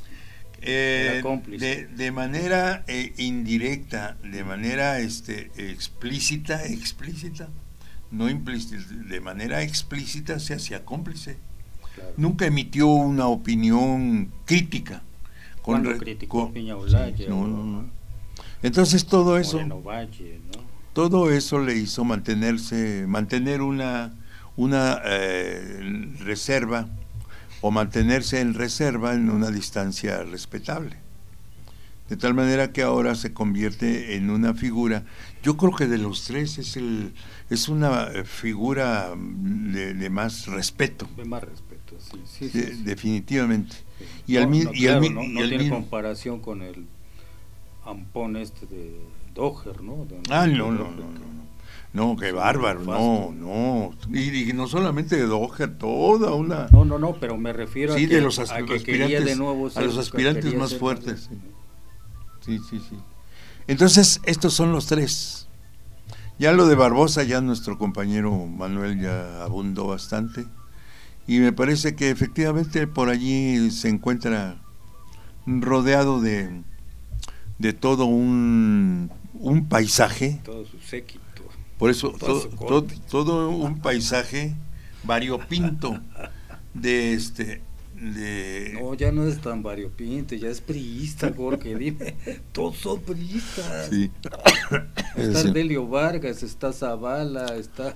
Eh, cómplice. De, de manera eh, indirecta, de manera este, explícita, explícita, no implícita, de manera explícita se hacía cómplice. Claro. Nunca emitió una opinión crítica. Cuando criticó con, Piña Olaya, sí, no, no, no. Entonces todo eso Moreno Valle, ¿no? todo eso le hizo mantenerse mantener una una eh, reserva o mantenerse en reserva en una distancia respetable, de tal manera que ahora se convierte en una figura, yo creo que de los tres es el es una figura de, de más respeto, de más respeto, sí, sí, de, sí, sí. definitivamente. Y no, al mi, no, y claro, al, no, y no al tiene mismo, comparación con el ampón este de Doher, ¿no? De, ah, de no, no, no, no, no, no, qué sí, bárbaro, no, no, y, y no solamente de Doher, toda una... No, no, no, pero me refiero sí, a que, de los a que aspirantes, de nuevo a los aspirantes más ser, fuertes. Sí, sí, sí. Entonces, estos son los tres. Ya lo de Barbosa, ya nuestro compañero Manuel ya abundó bastante. Y me parece que efectivamente por allí se encuentra rodeado de, de todo un, un paisaje. Todo su séquito. Por eso, todo, todo, todo un paisaje variopinto de este... De... No, ya no es tan variopinto, ya es priista, Jorge, dime, todos son priistas. Sí. Está sí. Delio Vargas, está Zavala, está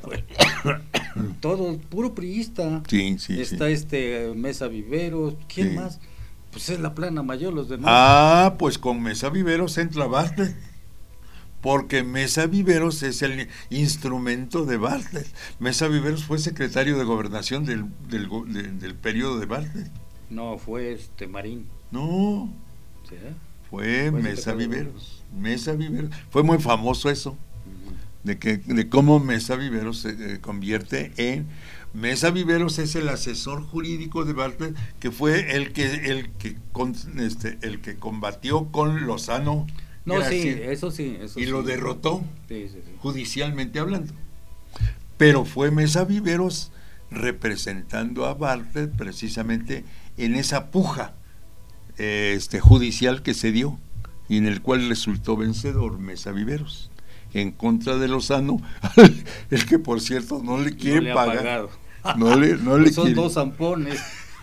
todo puro priista. Sí, sí, está sí. este Mesa Viveros, ¿quién sí. más? Pues es la plana mayor, los demás. Ah, pues con Mesa Viveros entra Bartlett, porque Mesa Viveros es el instrumento de Bartlett. Mesa Viveros fue secretario de gobernación del, del, del, del periodo de Bartlett. No, fue este Marín. No, ¿sí? fue, fue Mesa Viveros. Mesa Viveros. Fue muy famoso eso, uh-huh. de que de cómo Mesa Viveros se eh, convierte en... Mesa Viveros es el asesor jurídico de Bartlett, que fue el que el que con, este, el que combatió con Lozano No, Gracias. sí, eso sí. Eso y sí. lo derrotó, sí, sí, sí. judicialmente hablando. Pero fue Mesa Viveros representando a Bartlett precisamente en esa puja eh, este, judicial que se dio y en el cual resultó vencedor Mesa Viveros en contra de Lozano, el que por cierto no le quiere no le pagar. Pagado. No le, no le pues son quiere. dos zampones.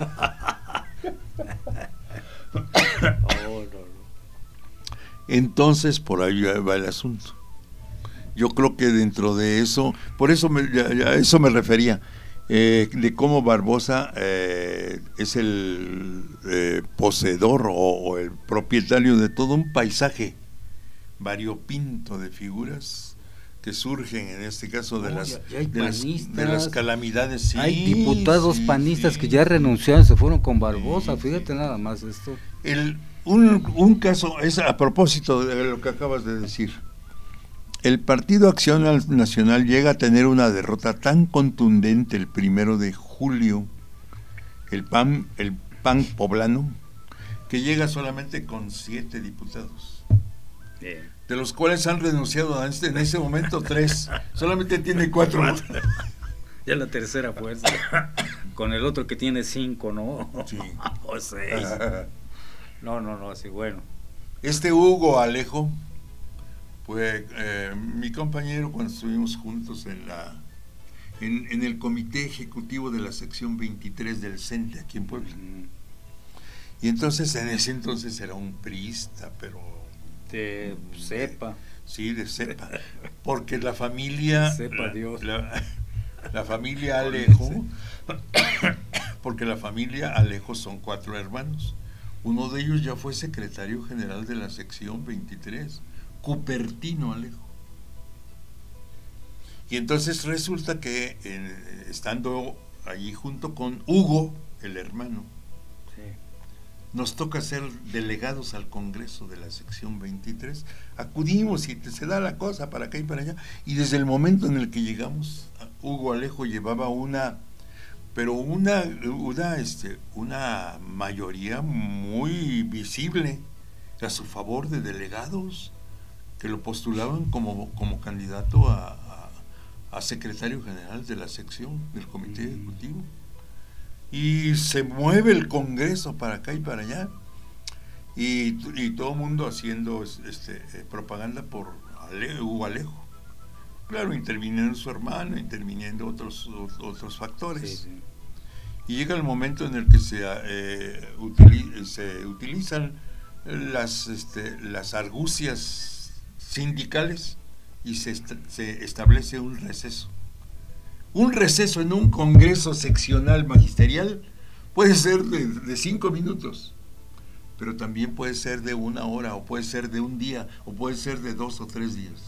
oh, no, no. Entonces por ahí va el asunto. Yo creo que dentro de eso, por eso me, ya, ya, eso me refería, eh, de cómo Barbosa eh, es el eh, poseedor o, o el propietario de todo un paisaje variopinto de figuras que surgen en este caso de, oh, las, ya, ya de, las, de las calamidades. Sí, hay diputados sí, panistas sí, que ya renunciaron, se fueron con Barbosa, sí, fíjate sí. Nada más esto. El, un, un caso es a propósito de lo que acabas de decir. El Partido Acción Nacional llega a tener una derrota tan contundente el primero de julio, el P A N, el P A N poblano, que llega solamente con siete diputados, Bien. de los cuales han renunciado en, este, en ese momento tres, solamente tiene cuatro. Ya la tercera fuerza, con el otro que tiene cinco, ¿no? Sí. o seis. No, no, no, así bueno. Este Hugo Alejo fue eh, mi compañero cuando estuvimos juntos en la en, en el comité ejecutivo de la sección veintitrés del CENTE aquí en Puebla. Mm. Y entonces en ese entonces era un priista, pero de cepa. Sí, de cepa, porque la familia sepa Dios. La, la familia Alejo, porque la familia Alejo son cuatro hermanos. Uno de ellos ya fue secretario general de la sección veintitrés. Cupertino Alejo. Y entonces resulta que eh, estando allí junto con Hugo, el hermano, sí. nos toca ser delegados al Congreso de la sección veintitrés. Acudimos y se da la cosa para acá y para allá. Y desde el momento en el que llegamos, Hugo Alejo llevaba una, pero una, una, este, una mayoría muy visible a su favor de delegados que lo postulaban como, como candidato a, a, a secretario general de la sección del comité ejecutivo. Y se mueve el Congreso para acá y para allá, y, y todo el mundo haciendo este, eh, propaganda por Ale, Hugo Alejo. Claro, interviniendo su hermano, interviniendo otros, otros factores. Sí, sí. Y llega el momento en el que se, eh, utiliza, se utilizan las, este, las argucias sindicales y se, est se establece un receso. Un receso en un congreso seccional magisterial puede ser de, de cinco minutos, pero también puede ser de una hora, o puede ser de un día, o puede ser de dos o tres días.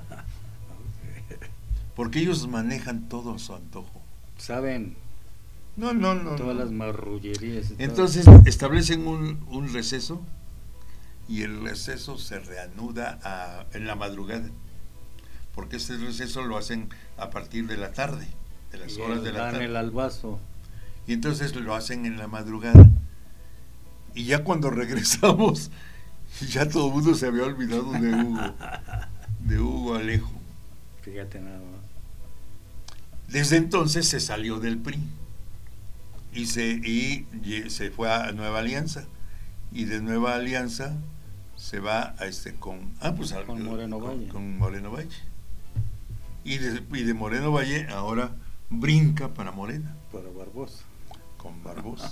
Porque ellos manejan todo a su antojo. Saben. No, no, no. Todas no. las marrullerías. Entonces todo. establecen un, un receso. Y el receso se reanuda a, en la madrugada, porque este receso lo hacen a partir de la tarde, de las y horas el, de la dan tarde. el albazo. Y entonces lo hacen en la madrugada. Y ya cuando regresamos, ya todo el mundo se había olvidado de Hugo, de Hugo Alejo. Fíjate nada más. Desde entonces se salió del P R I y se, y, y se fue a Nueva Alianza. Y de Nueva Alianza se va a este con ah pues al, con Moreno con, Valle con Moreno Valle y de, y de Moreno Valle ahora brinca para Morena, para Barbosa, con Barbosa.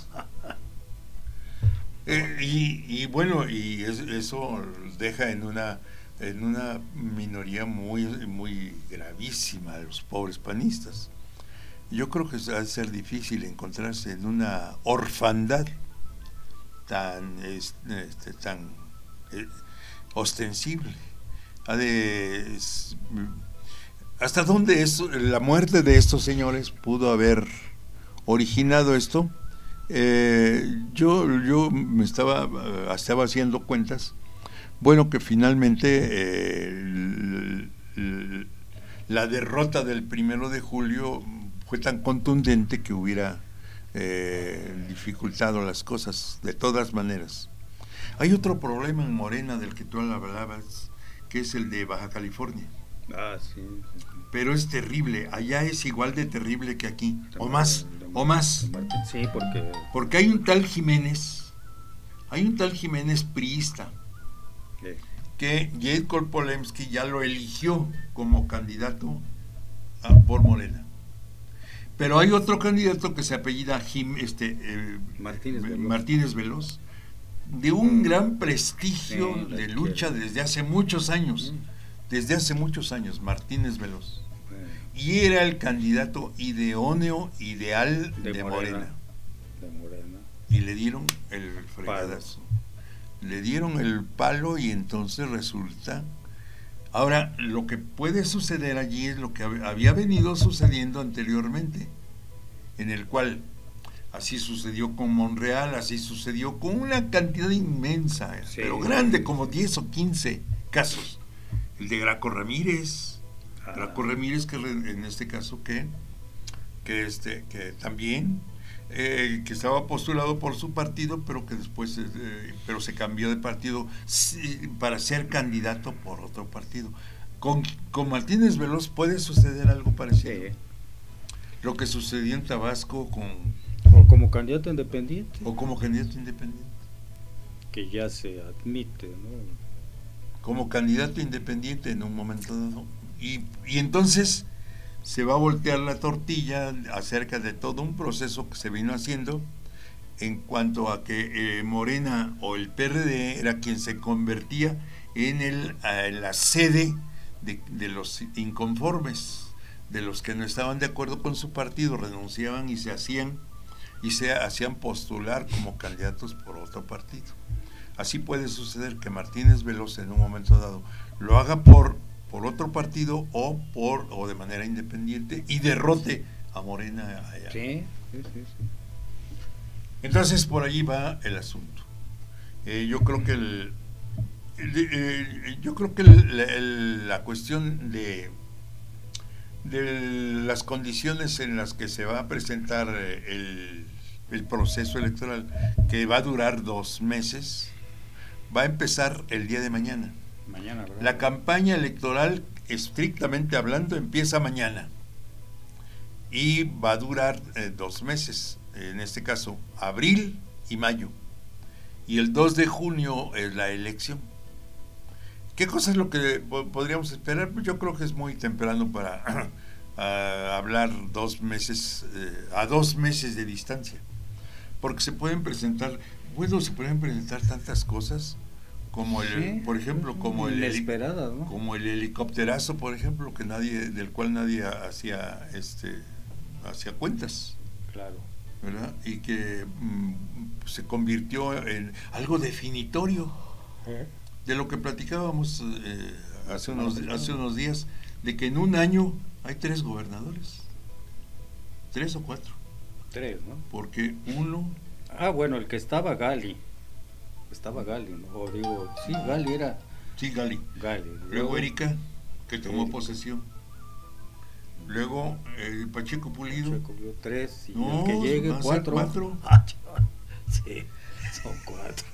eh, y, y bueno, y es, eso deja en una en una minoría muy muy gravísima a los pobres panistas. Yo creo que va a ser difícil encontrarse en una orfandad tan este, tan eh, ostensible. Ha de, es, ¿hasta dónde es, la muerte de estos señores pudo haber originado esto? Eh, yo yo me estaba estaba haciendo cuentas. Bueno, que finalmente eh, el, el, la derrota del primero de julio fue tan contundente que hubiera Eh, dificultado las cosas de todas maneras. Hay otro problema en Morena del que tú hablabas, que es el de Baja California. Ah, sí. Pero es terrible, allá es igual de terrible que aquí, o más, o más. Sí, porque... Porque hay un tal Jiménez, hay un tal Jiménez priista, Sí. que Jedko Polemski ya lo eligió como candidato a, por Morena. Pero hay otro candidato que se apellida Jim, este, eh, Martínez Veloz. Martínez Veloz, de un gran prestigio Sí, de lucha desde hace muchos años, desde hace muchos años, Martínez Veloz. Y era el candidato idóneo, ideal de, de Morena. Morena. De Morena. Y le dieron el fregadazo. Le dieron el palo y entonces resulta... Ahora, lo que puede suceder allí es lo que había venido sucediendo anteriormente, en el cual así sucedió con Monreal, así sucedió con una cantidad inmensa, sí, pero grande, como diez o quince casos. El de Graco Ramírez, ah. Graco Ramírez que en este caso que, que, este, que también... Eh, que estaba postulado por su partido, pero que después eh, pero se cambió de partido sí, para ser candidato por otro partido. Con, con Martínez Veloz puede suceder algo parecido. Sí. Lo que sucedió en Tabasco con... O como candidato independiente. O como candidato independiente. Que ya se admite, ¿no? Como candidato independiente en un momento dado. Y, y entonces... se va a voltear la tortilla acerca de todo un proceso que se vino haciendo en cuanto a que eh, Morena o el P R D era quien se convertía en, el, en la sede de, de los inconformes, de los que no estaban de acuerdo con su partido, renunciaban y se hacían y se hacían postular como candidatos por otro partido. Así puede suceder que Martínez Veloz en un momento dado lo haga por por otro partido o por o de manera independiente y derrote a Morena allá. Sí, sí, sí, sí. Entonces por allí va el asunto. Eh, yo creo que el, el, el yo creo que el, el, la cuestión de de las condiciones en las que se va a presentar el, el proceso electoral, que va a durar dos meses, va a empezar el día de mañana. Mañana, ¿verdad? La campaña electoral, estrictamente hablando, empieza mañana y va a durar eh, dos meses, en este caso, abril y mayo. Y el dos de junio es la elección. ¿Qué cosa es lo que po- podríamos esperar? Pues yo creo que es muy temprano para a hablar dos meses, eh, a dos meses de distancia, porque se pueden presentar, bueno, se pueden presentar tantas cosas. Como el, sí, por ejemplo, como el, ¿no? como el helicópterazo, por ejemplo, que nadie, del cual nadie hacía, este, hacía cuentas, claro, ¿verdad? Y que mm, se convirtió en algo definitorio ¿Eh? de lo que platicábamos eh, hace unos, hace unos días, de que en un año hay tres gobernadores, tres o cuatro, tres, ¿no? Porque uno, ah, bueno, el que estaba Gali. Estaba Gali, ¿no? O digo, sí, Gali era. Sí, Gali. Gali. Luego, Luego Erika, que tomó sí. posesión. Luego eh, Pacheco Pulido. Pacheco Pulido, tres. Y no, el que llegue, cuatro. cuatro. Ah, sí, son cuatro.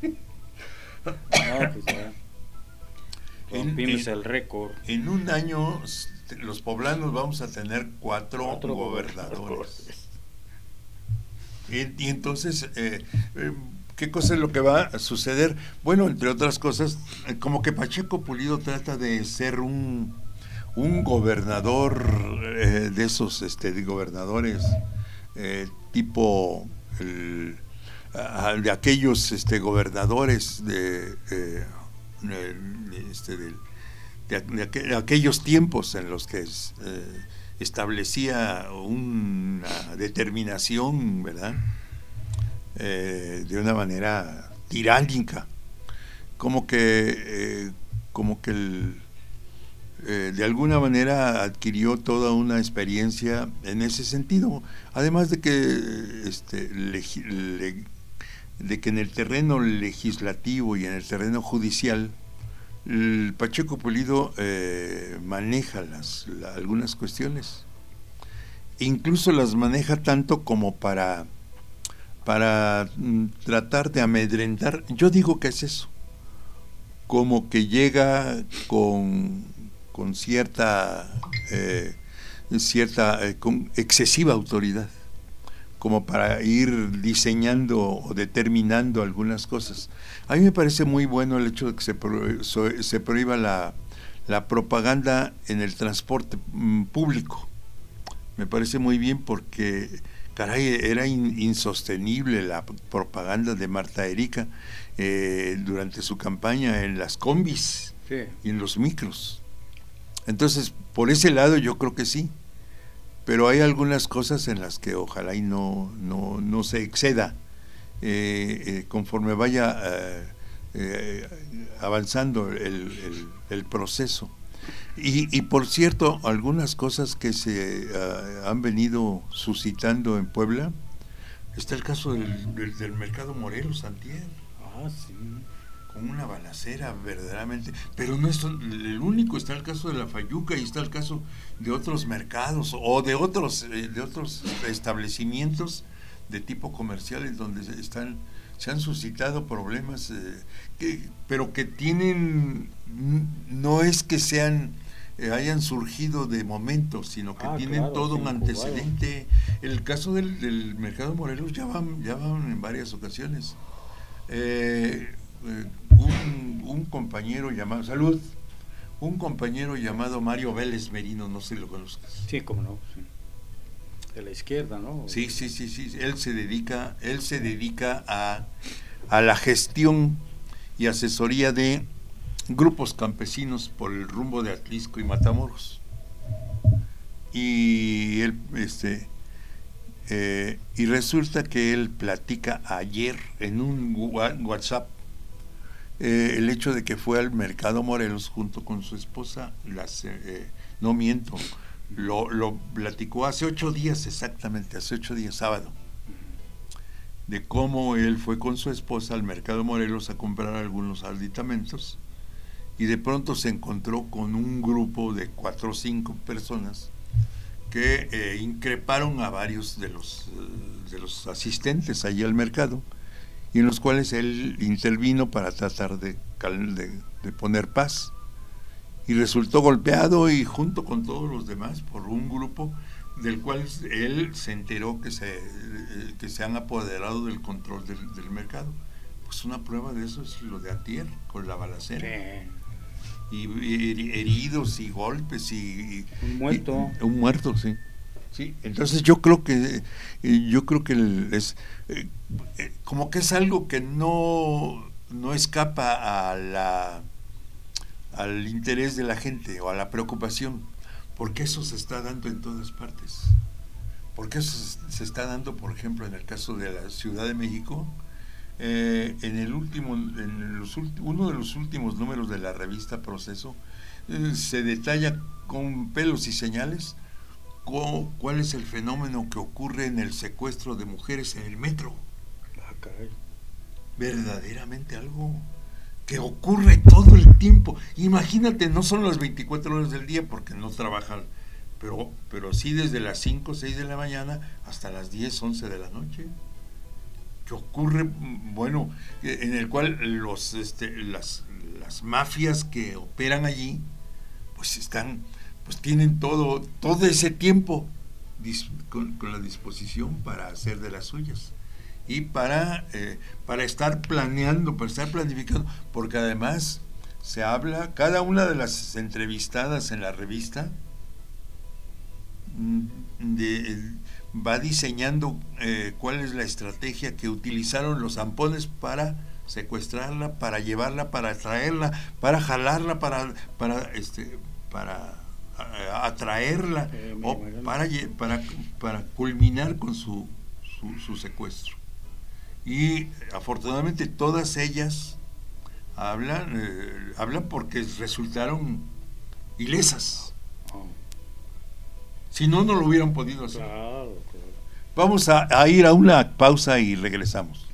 No, pues ya. Rompimos el récord. En un año, los poblanos vamos a tener cuatro, cuatro gobernadores. gobernadores. Y, y entonces, eh, eh, ¿qué cosa es lo que va a suceder? Bueno, entre otras cosas, como que Pacheco Pulido trata de ser un, un gobernador eh, de esos este, de gobernadores eh, tipo el, a, de aquellos este, gobernadores de, eh, de, este, de, de, de, aqu de aquellos tiempos en los que eh, establecía una determinación, ¿verdad? Eh, de una manera tiránica, como que eh, como que el, eh, de alguna manera adquirió toda una experiencia en ese sentido, además de que este, le, le, de que en el terreno legislativo y en el terreno judicial el Pacheco Pulido eh, maneja las la, algunas cuestiones, incluso las maneja tanto como para para mm, tratar de amedrentar. Yo digo que es eso, como que llega con, con cierta, eh, cierta eh, con excesiva autoridad, como para ir diseñando o determinando algunas cosas. A mí me parece muy bueno el hecho de que se, pro, se prohíba la, la propaganda en el transporte mm, público. Me parece muy bien porque, caray, era in, insostenible la propaganda de Marta Erika eh, durante su campaña en las combis, sí, y en los micros. Entonces, por ese lado yo creo que sí. Pero hay algunas cosas en las que ojalá y no, no, no se exceda eh, eh, conforme vaya eh, eh, avanzando el, el, el proceso. Y, y por cierto, algunas cosas que se uh, han venido suscitando en Puebla, está el caso del, del, del Mercado Morelos antier. Ah, sí. Con una balacera verdaderamente, pero no es el único, está el caso de la Fayuca y está el caso de otros mercados o de otros eh, de otros establecimientos de tipo comercial en donde están se han suscitado problemas eh, que, pero que tienen, no es que sean eh, hayan surgido de momento, sino que ah, tienen claro, todo un antecedente. El caso del, del Mercado Morelos ya van ya van en varias ocasiones. Eh, Eh, un, un compañero llamado salud un compañero llamado Mario Vélez Merino, no sé si lo conozcas. Sí, cómo no, sí. De la izquierda, ¿no? Sí, sí, sí, sí, él se dedica él se dedica a, a la gestión y asesoría de grupos campesinos por el rumbo de Atlisco y Matamoros. Y él este eh, y resulta que él platica ayer en un WhatsApp Eh, el hecho de que fue al Mercado Morelos junto con su esposa, las, eh, no miento, lo, lo platicó hace ocho días exactamente, hace ocho días, sábado, de cómo él fue con su esposa al Mercado Morelos a comprar algunos aditamentos y de pronto se encontró con un grupo de cuatro o cinco personas que eh, increparon a varios de los, de los asistentes allí al mercado, y en los cuales él intervino para tratar de, de, de poner paz, y resultó golpeado y junto con todos los demás por un grupo del cual él se enteró que se, que se han apoderado del control del, del mercado. Pues una prueba de eso es lo de antier con la balacera. Sí. Y, y heridos y golpes y, un muerto y, un muerto, sí. Sí, entonces yo creo que yo creo que es eh, como que es algo que no no escapa a la al interés de la gente o a la preocupación, porque eso se está dando en todas partes. Porque eso se está dando, por ejemplo, en el caso de la Ciudad de México, eh, en el último en los uno de los últimos números de la revista Proceso eh, se detalla con pelos y señales cuál es el fenómeno que ocurre en el secuestro de mujeres en el metro. Ah, caray. Verdaderamente algo que ocurre todo el tiempo. Imagínate, no son las veinticuatro horas del día porque no trabajan, pero, pero sí desde las cinco o seis de la mañana hasta las diez, once de la noche. Que ocurre, bueno, en el cual los, este, las, las mafias que operan allí, pues están... pues tienen todo todo ese tiempo dis, con, con la disposición para hacer de las suyas y para eh, para estar planeando, para estar planificando, porque además se habla, cada una de las entrevistadas en la revista de, va diseñando eh, cuál es la estrategia que utilizaron los zampones para secuestrarla, para llevarla, para traerla, para jalarla, para para este para atraerla eh, o para, para, para culminar con su, su, su secuestro. Y afortunadamente todas ellas hablan eh, hablan porque resultaron ilesas. Oh. Si no, no lo hubieran podido hacer. Claro, claro. Vamos a, a ir a una pausa y regresamos.